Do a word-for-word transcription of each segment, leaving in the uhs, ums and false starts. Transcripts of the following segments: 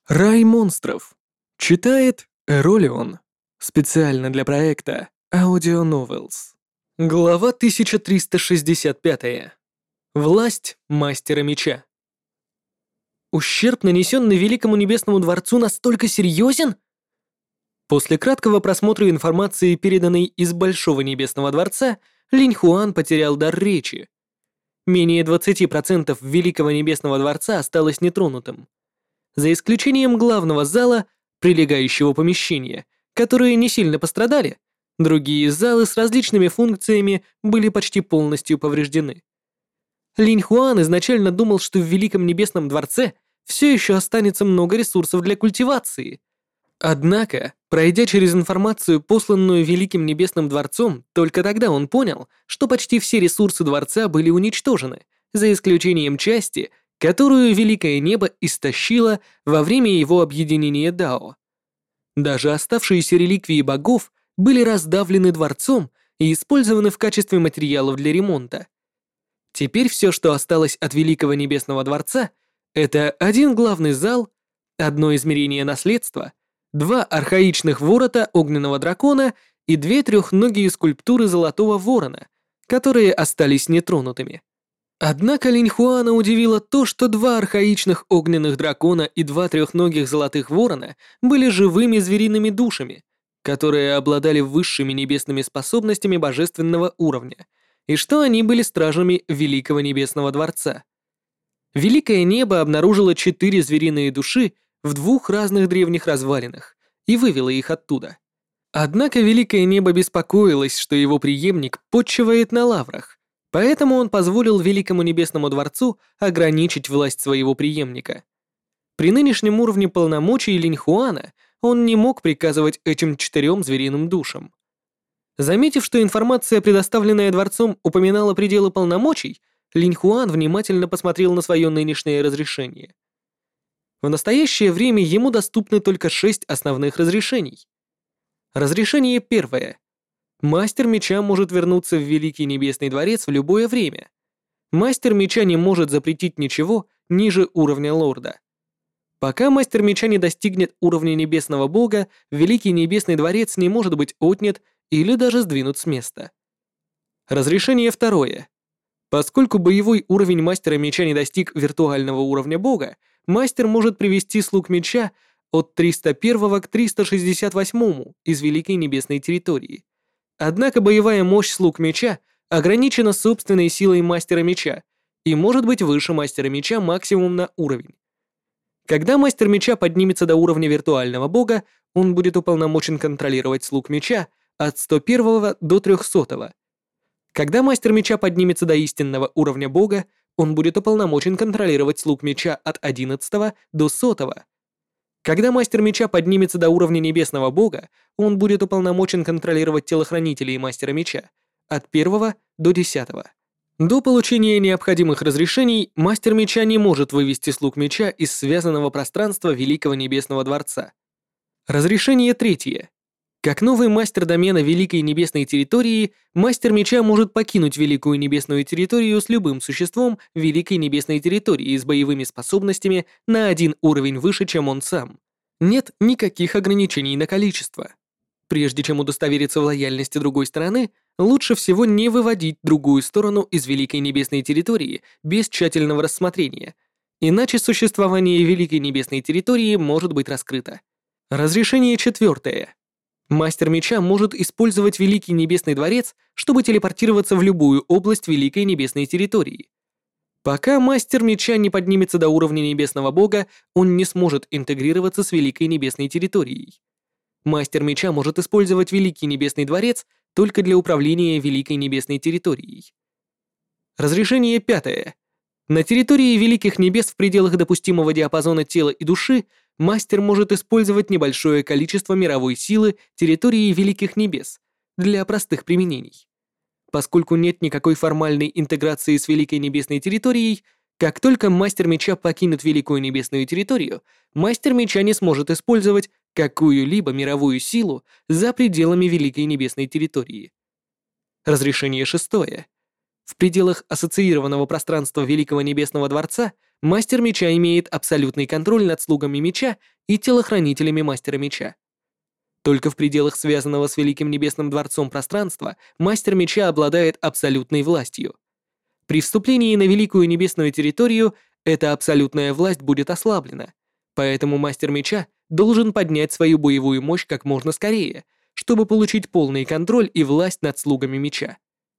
Рай монстров. Читает Эролион. Специально для проекта Audio Novels. Глава тысяча триста шестьдесят пять. Власть Мастера Меча. Ущерб, нанесенный Великому Небесному Дворцу, настолько серьезен? После краткого просмотра информации, переданной из Большого Небесного Дворца, Линь Хуан потерял дар речи. Менее двадцати процентов Великого Небесного Дворца осталось нетронутым. За исключением главного зала, прилегающего помещения, которые не сильно пострадали, другие залы с различными функциями были почти полностью повреждены. Линь Хуан изначально думал, что в Великом Небесном Дворце все еще останется много ресурсов для культивации. Однако, пройдя через информацию, посланную Великим Небесным Дворцом, только тогда он понял, что почти все ресурсы Дворца были уничтожены, за исключением части, которую Великое Небо истощило во время его объединения Дао. Даже оставшиеся реликвии богов были раздавлены Дворцом и использованы в качестве материалов для ремонта. Теперь все, что осталось от Великого Небесного Дворца, это один главный зал, одно измерение наследства, два архаичных ворота огненного дракона и две трехногие скульптуры золотого ворона, которые остались нетронутыми. Однако Линь Хуана удивило то, что два архаичных огненных дракона и два трехногих золотых ворона были живыми звериными душами, которые обладали высшими небесными способностями божественного уровня, и что они были стражами Великого Небесного Дворца. Великое Небо обнаружило четыре звериные души в двух разных древних развалинах и вывело их оттуда. Однако Великое Небо беспокоилось, что его преемник почивает на лаврах, поэтому он позволил Великому Небесному Дворцу ограничить власть своего преемника. При нынешнем уровне полномочий Линь Хуана он не мог приказывать этим четырем звериным душам. Заметив, что информация, предоставленная Дворцом, упоминала пределы полномочий, Линь Хуан внимательно посмотрел на свое нынешнее разрешение. В настоящее время ему доступны только шесть основных разрешений. Разрешение первое. Мастер Меча может вернуться в Великий Небесный Дворец в любое время. Мастер Меча не может запретить ничего ниже уровня лорда. Пока Мастер Меча не достигнет уровня Небесного Бога, Великий Небесный Дворец не может быть отнят или даже сдвинут с места. Разрешение второе. Поскольку боевой уровень Мастера Меча не достиг виртуального уровня Бога, Мастер может привести слуг Меча от триста первого к триста шестьдесят восьмому из Великой Небесной территории. Однако боевая мощь слуг Меча ограничена собственной силой Мастера Меча и может быть выше Мастера Меча максимум на уровень. Когда Мастер Меча поднимется до уровня виртуального бога, он будет уполномочен контролировать слуг Меча от сто первого до трехсотого. Когда Мастер Меча поднимется до истинного уровня бога, он будет уполномочен контролировать слуг Меча от одиннадцатого до сотого. Когда Мастер Меча поднимется до уровня Небесного Бога, он будет уполномочен контролировать телохранителей Мастера Меча от первого до десятого. До получения необходимых разрешений Мастер Меча не может вывести слуг Меча из связанного пространства Великого Небесного Дворца. Разрешение третье. Как новый мастер домена Великой Небесной территории, Мастер Меча может покинуть Великую Небесную территорию с любым существом Великой Небесной территории с боевыми способностями на один уровень выше, чем он сам. Нет никаких ограничений на количество. Прежде чем удостовериться в лояльности другой стороны, лучше всего не выводить другую сторону из Великой Небесной территории без тщательного рассмотрения, иначе существование Великой Небесной территории может быть раскрыто. Разрешение четвертое. Мастер Меча может использовать Великий Небесный Дворец, чтобы телепортироваться в любую область Великой Небесной территории. Пока Мастер Меча не поднимется до уровня Небесного Бога, он не сможет интегрироваться с Великой Небесной территорией. Мастер Меча может использовать Великий Небесный Дворец только для управления Великой Небесной территорией. Разрешение пятое. На территории Великих Небес в пределах допустимого диапазона тела и души мастер может использовать небольшое количество мировой силы территории Великих Небес для простых применений. Поскольку нет никакой формальной интеграции с Великой Небесной территорией, как только Мастер Меча покинет Великую Небесную территорию, Мастер Меча не сможет использовать какую-либо мировую силу за пределами Великой Небесной территории. Разрешение шестое. В пределах ассоциированного пространства Великого Небесного Дворца мастер меча имеет абсолютный контроль над слугами меча и телохранителями мастера меча. Только в пределах связанного с Великим Небесным Дворцом пространства мастер меча обладает абсолютной властью. При вступлении на Великую Небесную территорию эта абсолютная власть будет ослаблена, поэтому мастер меча должен поднять свою боевую мощь как можно скорее, чтобы получить полный контроль и власть над слугами меча.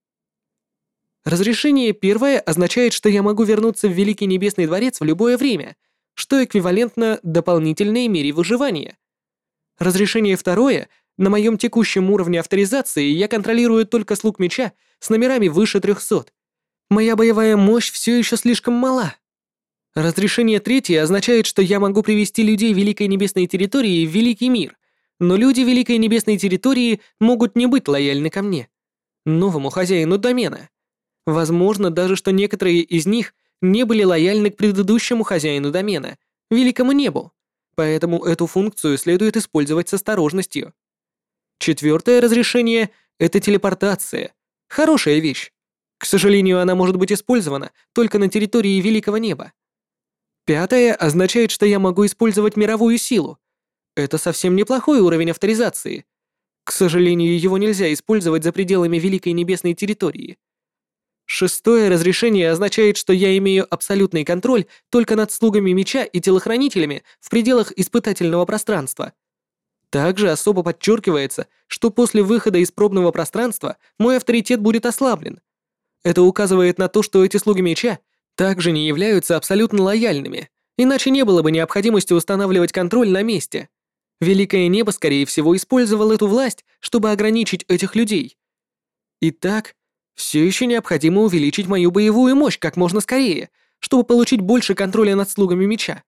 Разрешение первое означает, что я могу вернуться в Великий Небесный Дворец в любое время, что эквивалентно дополнительной мере выживания. Разрешение второе — на моем текущем уровне авторизации я контролирую только слуг меча с номерами выше трехсот. Моя боевая мощь все еще слишком мала. Разрешение третье означает, что я могу привести людей Великой Небесной территории в Великий мир, но люди Великой Небесной территории могут не быть лояльны ко мне, новому хозяину домена. Возможно даже, что некоторые из них не были лояльны к предыдущему хозяину домена, Великому Небу, поэтому эту функцию следует использовать с осторожностью. Четвертое разрешение — это телепортация. Хорошая вещь. К сожалению, она может быть использована только на территории Великого Неба. Пятое означает, что я могу использовать мировую силу. Это совсем неплохой уровень авторизации. К сожалению, его нельзя использовать за пределами Великой Небесной территории. Шестое разрешение означает, что я имею абсолютный контроль только над слугами меча и телохранителями в пределах испытательного пространства. Также особо подчеркивается, что после выхода из пробного пространства мой авторитет будет ослаблен. Это указывает на то, что эти слуги меча также не являются абсолютно лояльными, иначе не было бы необходимости устанавливать контроль на месте. Великое Небо, скорее всего, использовало эту власть, чтобы ограничить этих людей. Итак, все еще необходимо увеличить мою боевую мощь как можно скорее, чтобы получить больше контроля над слугами меча.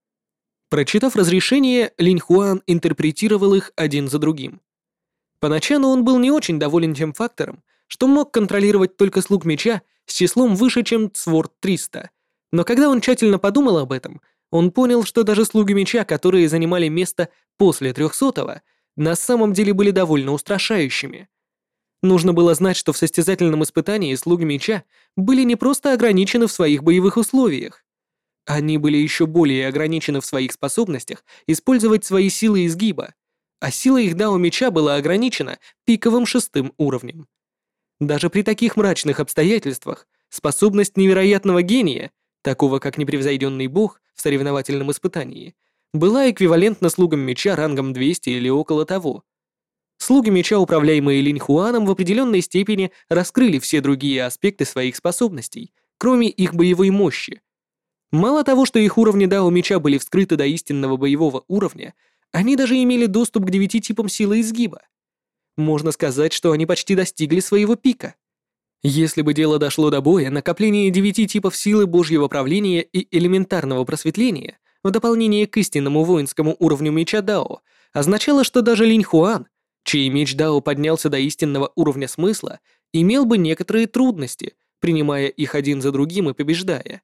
Прочитав разрешение, Линь Хуан интерпретировал их один за другим. Поначалу он был не очень доволен тем фактором, что мог контролировать только слуг меча с числом выше, чем Сворд триста, но когда он тщательно подумал об этом, он понял, что даже слуги меча, которые занимали место после трехсотого, на самом деле были довольно устрашающими. Нужно было знать, что в состязательном испытании слуги меча были не просто ограничены в своих боевых условиях. Они были еще более ограничены в своих способностях использовать свои силы изгиба, а сила их дао меча была ограничена пиковым шестым уровнем. Даже при таких мрачных обстоятельствах способность невероятного гения, такого как непревзойденный бог в соревновательном испытании, была эквивалентна слугам меча рангом двести или около того. Слуги меча, управляемые Линь Хуаном, в определенной степени раскрыли все другие аспекты своих способностей, кроме их боевой мощи. Мало того, что их уровни дао меча были вскрыты до истинного боевого уровня, они даже имели доступ к девяти типам силы изгиба. Можно сказать, что они почти достигли своего пика. Если бы дело дошло до боя, накопление девяти типов силы Божьего правления и элементарного просветления, в дополнение к истинному воинскому уровню меча дао, означало, что даже Линь Хуан, чей меч дао поднялся до истинного уровня смысла, имел бы некоторые трудности, принимая их один за другим и побеждая.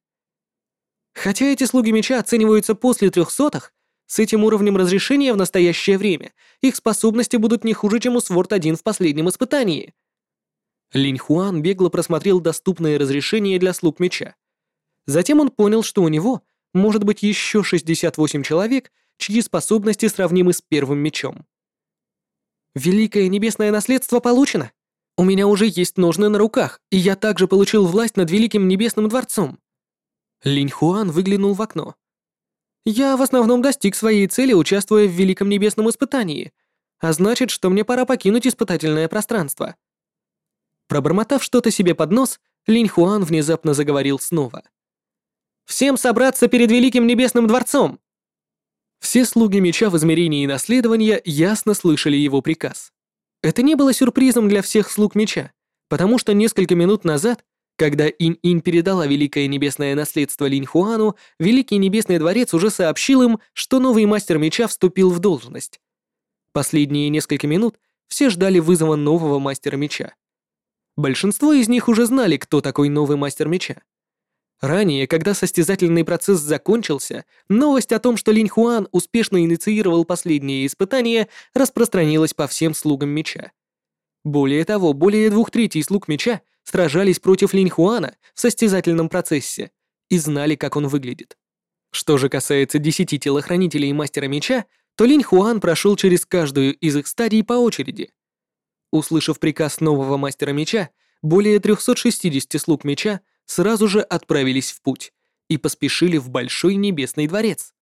Хотя эти слуги меча оцениваются после трехсотых, с этим уровнем разрешения в настоящее время их способности будут не хуже, чем у Сворд один в последнем испытании. Линь Хуан бегло просмотрел доступные разрешения для слуг меча. Затем он понял, что у него может быть еще шестьдесят восемь человек, чьи способности сравнимы с первым мечом. Великое небесное наследство получено. У меня уже есть ножны на руках, и я также получил власть над Великим Небесным Дворцом. Линь Хуан выглянул в окно. Я в основном достиг своей цели, участвуя в Великом Небесном Испытании, а значит, что мне пора покинуть испытательное пространство. Пробормотав что-то себе под нос, Линь Хуан внезапно заговорил снова. «Всем собраться перед Великим Небесным Дворцом!» Все слуги меча в измерении наследования ясно слышали его приказ. Это не было сюрпризом для всех слуг меча, потому что несколько минут назад, когда Инь-Инь передала Великое Небесное Наследство Линь Хуану, Великий Небесный Дворец уже сообщил им, что новый мастер меча вступил в должность. Последние несколько минут все ждали вызова нового мастера меча. Большинство из них уже знали, кто такой новый мастер меча. Ранее, когда состязательный процесс закончился, новость о том, что Линь Хуан успешно инициировал последние испытания, распространилась по всем слугам меча. Более того, более двух третей слуг меча сражались против Линь Хуана в состязательном процессе, и знали, как он выглядит. Что же касается десяти телохранителей и мастера меча, то Линь Хуан прошел через каждую из их стадий по очереди. Услышав приказ нового мастера меча, более трёхсот шестидесяти слуг меча сразу же отправились в путь и поспешили в Большой Небесный дворец.